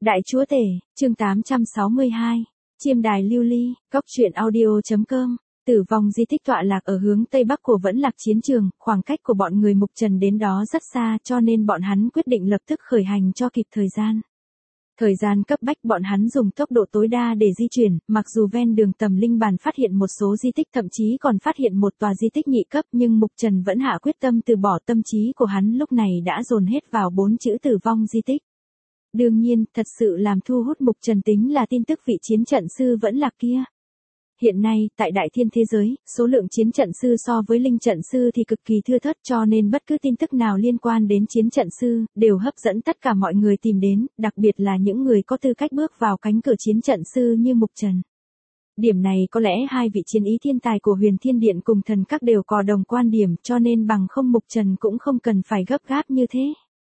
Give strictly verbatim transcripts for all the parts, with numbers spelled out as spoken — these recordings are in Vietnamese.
Đại chúa tể, chương tám trăm sáu mươi hai, Chiêm đài lưu ly, góc truyện audio.com. Tử vong di tích tọa lạc ở hướng tây bắc của Vẫn Lạc chiến trường, khoảng cách của bọn người Mục Trần đến đó rất xa, cho nên bọn hắn quyết định lập tức khởi hành cho kịp thời gian. Thời gian cấp bách, bọn hắn dùng tốc độ tối đa để di chuyển, mặc dù ven đường Tầm Linh Bàn phát hiện một số di tích, thậm chí còn phát hiện một tòa di tích nhị cấp, nhưng Mục Trần vẫn hạ quyết tâm từ bỏ. Tâm trí của hắn lúc này đã dồn hết vào bốn chữ tử vong di tích. Đương nhiên, thật sự làm thu hút Mục Trần tính là tin tức vị chiến trận sư Vẫn Lạc kia. Hiện nay, tại Đại Thiên thế giới, số lượng chiến trận sư so với linh trận sư thì cực kỳ thưa thớt, cho nên bất cứ tin tức nào liên quan đến chiến trận sư, đều hấp dẫn tất cả mọi người tìm đến, đặc biệt là những người có tư cách bước vào cánh cửa chiến trận sư như Mục Trần. Điểm này có lẽ hai vị chiến ý thiên tài của Huyền Thiên Điện cùng Thần Các đều có đồng quan điểm, cho nên bằng không Mục Trần cũng không cần phải gấp gáp như thế.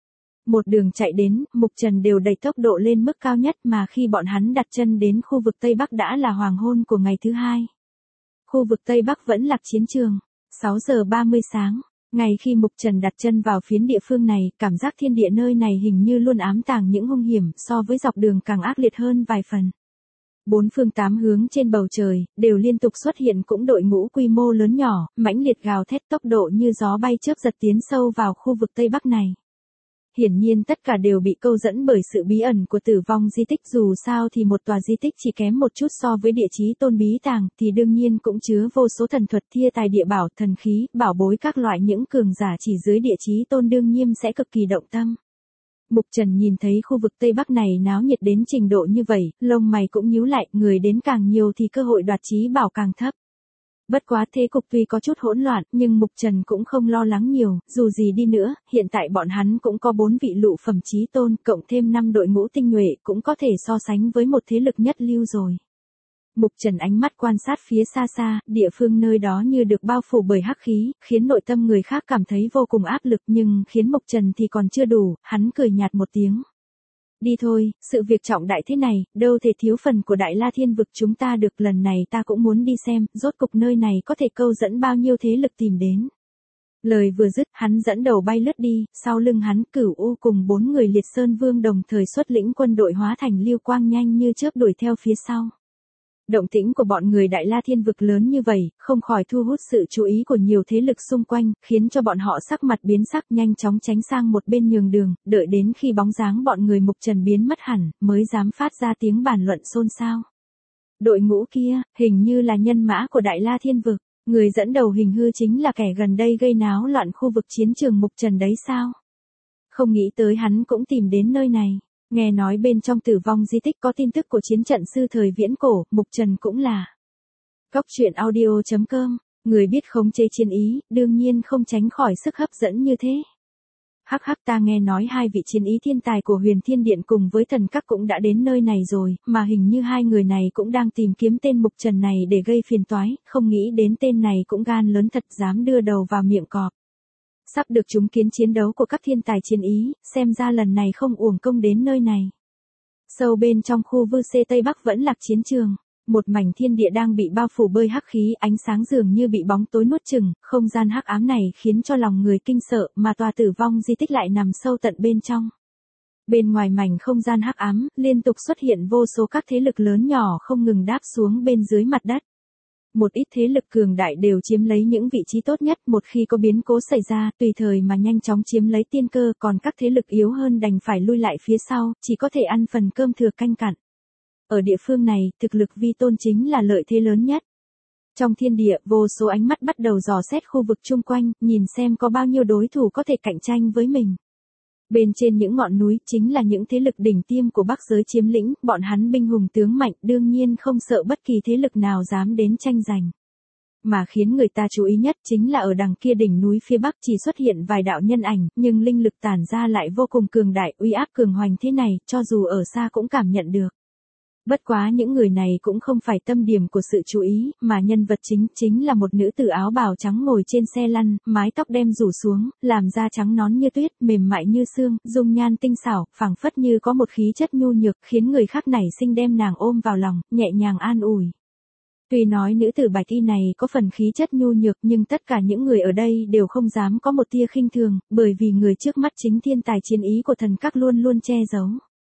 Một đường chạy đến, Mục Trần đều đẩy tốc độ lên mức cao nhất, mà khi bọn hắn đặt chân đến khu vực Tây Bắc đã là hoàng hôn của ngày thứ hai. Khu vực Tây Bắc Vẫn Lạc chiến trường, sáu giờ ba mươi sáng, ngày khi Mục Trần đặt chân vào phiến địa phương này, cảm giác thiên địa nơi này hình như luôn ám tàng những hung hiểm, so với dọc đường càng ác liệt hơn vài phần. Bốn phương tám hướng trên bầu trời, đều liên tục xuất hiện cũng đội ngũ quy mô lớn nhỏ, mãnh liệt gào thét tốc độ như gió bay chớp giật tiến sâu vào khu vực Tây Bắc này. Hiển nhiên tất cả đều bị câu dẫn bởi sự bí ẩn của tử vong di tích, dù sao thì một tòa di tích chỉ kém một chút so với địa chí tôn bí tàng, thì đương nhiên cũng chứa vô số thần thuật thiên tài địa bảo, thần khí, bảo bối các loại, những cường giả chỉ dưới địa chí tôn đương nhiên sẽ cực kỳ động tâm. Mục Trần nhìn thấy khu vực Tây Bắc này náo nhiệt đến trình độ như vậy, lông mày cũng nhíu lại, người đến càng nhiều thì cơ hội đoạt chí bảo càng thấp. Bất quá thế cục tuy có chút hỗn loạn, nhưng Mục Trần cũng không lo lắng nhiều, dù gì đi nữa, hiện tại bọn hắn cũng có bốn vị lụ phẩm chí tôn, cộng thêm năm đội ngũ tinh nhuệ, cũng có thể so sánh với một thế lực nhất lưu rồi. Mục Trần ánh mắt quan sát phía xa xa, địa phương nơi đó như được bao phủ bởi hắc khí, khiến nội tâm người khác cảm thấy vô cùng áp lực, nhưng khiến Mục Trần thì còn chưa đủ, hắn cười nhạt một tiếng. Đi thôi, sự việc trọng đại thế này, đâu thể thiếu phần của Đại La Thiên vực chúng ta được, lần này ta cũng muốn đi xem, rốt cục nơi này có thể câu dẫn bao nhiêu thế lực tìm đến. Lời vừa dứt, hắn dẫn đầu bay lướt đi, sau lưng hắn Cửu U cùng bốn người Liệt Sơn Vương đồng thời xuất lĩnh quân đội hóa thành lưu quang nhanh như chớp đuổi theo phía sau. Động tĩnh của bọn người Đại La Thiên vực lớn như vậy, không khỏi thu hút sự chú ý của nhiều thế lực xung quanh, khiến cho bọn họ sắc mặt biến sắc, nhanh chóng tránh sang một bên nhường đường, đợi đến khi bóng dáng bọn người Mục Trần biến mất hẳn, mới dám phát ra tiếng bàn luận xôn xao. Đội ngũ kia, hình như là nhân mã của Đại La Thiên vực, người dẫn đầu hình hư chính là kẻ gần đây gây náo loạn khu vực chiến trường Mục Trần đấy sao? Không nghĩ tới hắn cũng tìm đến nơi này. Nghe nói bên trong tử vong di tích có tin tức của chiến trận sư thời viễn cổ, Mục Trần cũng là. Góc truyện audio.com, người biết khống chế chiến ý, đương nhiên không tránh khỏi sức hấp dẫn như thế. Hắc hắc, ta nghe nói hai vị chiến ý thiên tài của Huyền Thiên Điện cùng với Thần Các cũng đã đến nơi này rồi, mà hình như hai người này cũng đang tìm kiếm tên Mục Trần này để gây phiền toái, không nghĩ đến tên này cũng gan lớn thật, dám đưa đầu vào miệng cọp. Sắp được chứng kiến chiến đấu của các thiên tài chiến ý, xem ra lần này không uổng công đến nơi này. Sâu bên trong khu vư xê Tây Bắc Vẫn Lạc chiến trường, một mảnh thiên địa đang bị bao phủ bởi hắc khí, ánh sáng dường như bị bóng tối nuốt chửng, không gian hắc ám này khiến cho lòng người kinh sợ, mà tòa tử vong di tích lại nằm sâu tận bên trong. Bên ngoài mảnh không gian hắc ám, liên tục xuất hiện vô số các thế lực lớn nhỏ không ngừng đáp xuống bên dưới mặt đất. Một ít thế lực cường đại đều chiếm lấy những vị trí tốt nhất, một khi có biến cố xảy ra, tùy thời mà nhanh chóng chiếm lấy tiên cơ, còn các thế lực yếu hơn đành phải lui lại phía sau, chỉ có thể ăn phần cơm thừa canh cặn. Ở địa phương này, thực lực vi tôn chính là lợi thế lớn nhất. Trong thiên địa, vô số ánh mắt bắt đầu dò xét khu vực chung quanh, nhìn xem có bao nhiêu đối thủ có thể cạnh tranh với mình. Bên trên những ngọn núi, chính là những thế lực đỉnh tiêm của Bắc giới chiếm lĩnh, bọn hắn binh hùng tướng mạnh, đương nhiên không sợ bất kỳ thế lực nào dám đến tranh giành. Mà khiến người ta chú ý nhất chính là ở đằng kia đỉnh núi phía Bắc chỉ xuất hiện vài đạo nhân ảnh, nhưng linh lực tản ra lại vô cùng cường đại, uy áp cường hoành thế này, cho dù ở xa cũng cảm nhận được. Bất quá những người này cũng không phải tâm điểm của sự chú ý, mà nhân vật chính chính là một nữ tử áo bào trắng ngồi trên xe lăn, mái tóc đem rủ xuống, làm da trắng nón như tuyết, mềm mại như xương, dung nhan tinh xảo, phảng phất như có một khí chất nhu nhược, khiến người khác nảy sinh đem nàng ôm vào lòng, nhẹ nhàng an ủi. Tuy nói nữ tử bạch y này có phần khí chất nhu nhược, nhưng tất cả những người ở đây đều không dám có một tia khinh thường, bởi vì người trước mắt chính thiên tài chiến ý của Thần Các luôn luôn che giấu.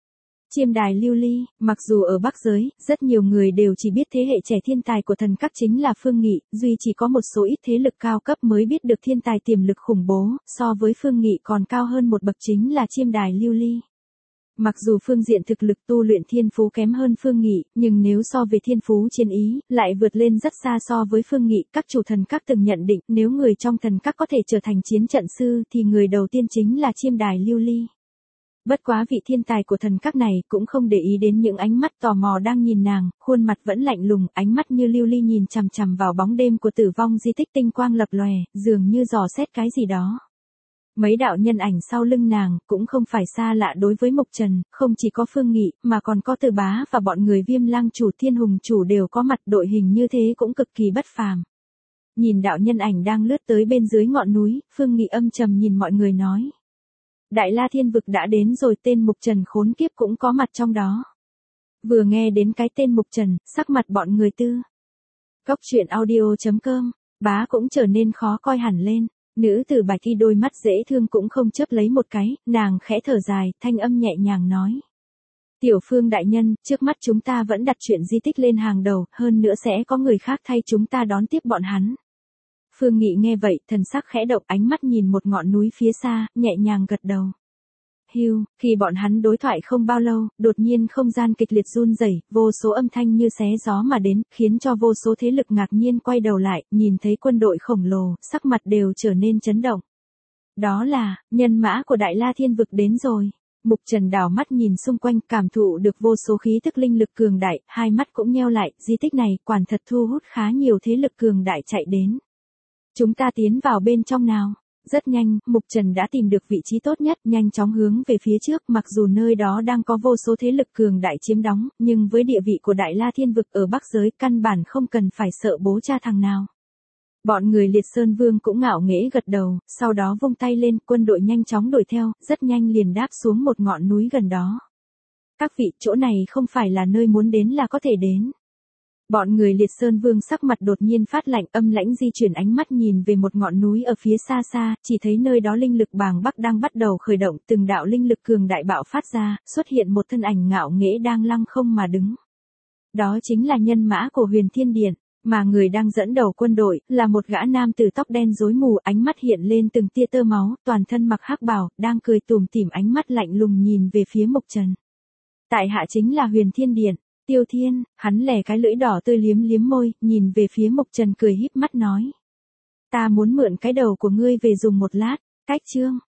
Chiêm đài lưu ly, mặc dù ở Bắc giới, rất nhiều người đều chỉ biết thế hệ trẻ thiên tài của thần các chính là Phương Nghị, duy chỉ có một số ít thế lực cao cấp mới biết được thiên tài tiềm lực khủng bố, so với Phương Nghị còn cao hơn một bậc chính là chiêm đài lưu ly. Mặc dù phương diện thực lực tu luyện thiên phú kém hơn Phương Nghị, nhưng nếu so về thiên phú chiến ý, lại vượt lên rất xa so với Phương Nghị. Các chủ thần các từng nhận định nếu người trong thần các có thể trở thành chiến trận sư thì người đầu tiên chính là chiêm đài lưu ly. Bất quá vị thiên tài của thần các này cũng không để ý đến những ánh mắt tò mò đang nhìn nàng, khuôn mặt vẫn lạnh lùng, ánh mắt như lưu ly nhìn chằm chằm vào bóng đêm của tử vong di tích, tinh quang lập lòe, dường như dò xét cái gì đó. Mấy đạo nhân ảnh sau lưng nàng cũng không phải xa lạ đối với Mục Trần, không chỉ có Phương Nghị mà còn có Từ Bá và bọn người Viêm Lang chủ, Thiên Hùng chủ đều có mặt, đội hình như thế cũng cực kỳ bất phàm. Nhìn đạo nhân ảnh đang lướt tới bên dưới ngọn núi, Phương Nghị âm trầm nhìn mọi người nói. Đại La Thiên Vực đã đến rồi, tên Mục Trần khốn kiếp cũng có mặt trong đó. Vừa nghe đến cái tên Mục Trần, sắc mặt bọn người Tư Cốc Truyện Audio chấm com, Bá cũng trở nên khó coi hẳn lên. Nữ tử Bạch Y đôi mắt dễ thương cũng không chớp lấy một cái, nàng khẽ thở dài, thanh âm nhẹ nhàng nói. Tiểu Phương đại nhân, trước mắt chúng ta vẫn đặt chuyện di tích lên hàng đầu, hơn nữa sẽ có người khác thay chúng ta đón tiếp bọn hắn. Phương Nghị nghe vậy, thần sắc khẽ động, ánh mắt nhìn một ngọn núi phía xa, nhẹ nhàng gật đầu. Hưu, khi bọn hắn đối thoại không bao lâu, đột nhiên không gian kịch liệt run rẩy, vô số âm thanh như xé gió mà đến, khiến cho vô số thế lực ngạc nhiên quay đầu lại, nhìn thấy quân đội khổng lồ, sắc mặt đều trở nên chấn động. Đó là, nhân mã của Đại La Thiên Vực đến rồi. Mục Trần đảo mắt nhìn xung quanh, cảm thụ được vô số khí tức linh lực cường đại, hai mắt cũng nheo lại, di tích này quả thật thu hút khá nhiều thế lực cường đại chạy đến. Chúng ta tiến vào bên trong nào? Rất nhanh, Mục Trần đã tìm được vị trí tốt nhất, nhanh chóng hướng về phía trước, mặc dù nơi đó đang có vô số thế lực cường đại chiếm đóng, nhưng với địa vị của Đại La Thiên Vực ở Bắc giới, căn bản không cần phải sợ bố cha thằng nào. Bọn người Liệt Sơn Vương cũng ngạo nghễ gật đầu, sau đó vung tay lên, quân đội nhanh chóng đuổi theo, rất nhanh liền đáp xuống một ngọn núi gần đó. Các vị, chỗ này không phải là nơi muốn đến là có thể đến. Bọn người Liệt Sơn Vương sắc mặt đột nhiên phát lạnh, âm lãnh di chuyển ánh mắt nhìn về một ngọn núi ở phía xa xa, chỉ thấy nơi đó linh lực bàng bác đang bắt đầu khởi động, từng đạo linh lực cường đại bạo phát ra, xuất hiện một thân ảnh ngạo nghễ đang lăng không mà đứng. Đó chính là nhân mã của Huyền Thiên Điện, mà người đang dẫn đầu quân đội, là một gã nam tử tóc đen rối mù, ánh mắt hiện lên từng tia tơ máu, toàn thân mặc hắc bào, đang cười tủm tỉm, ánh mắt lạnh lùng nhìn về phía Mục Trần. Tại hạ chính là Huyền Thiên Điện. Tiêu Thiên, hắn lẻ cái lưỡi đỏ tươi liếm liếm môi, nhìn về phía Mục Trần cười híp mắt nói. Ta muốn mượn cái đầu của ngươi về dùng một lát, cách chương.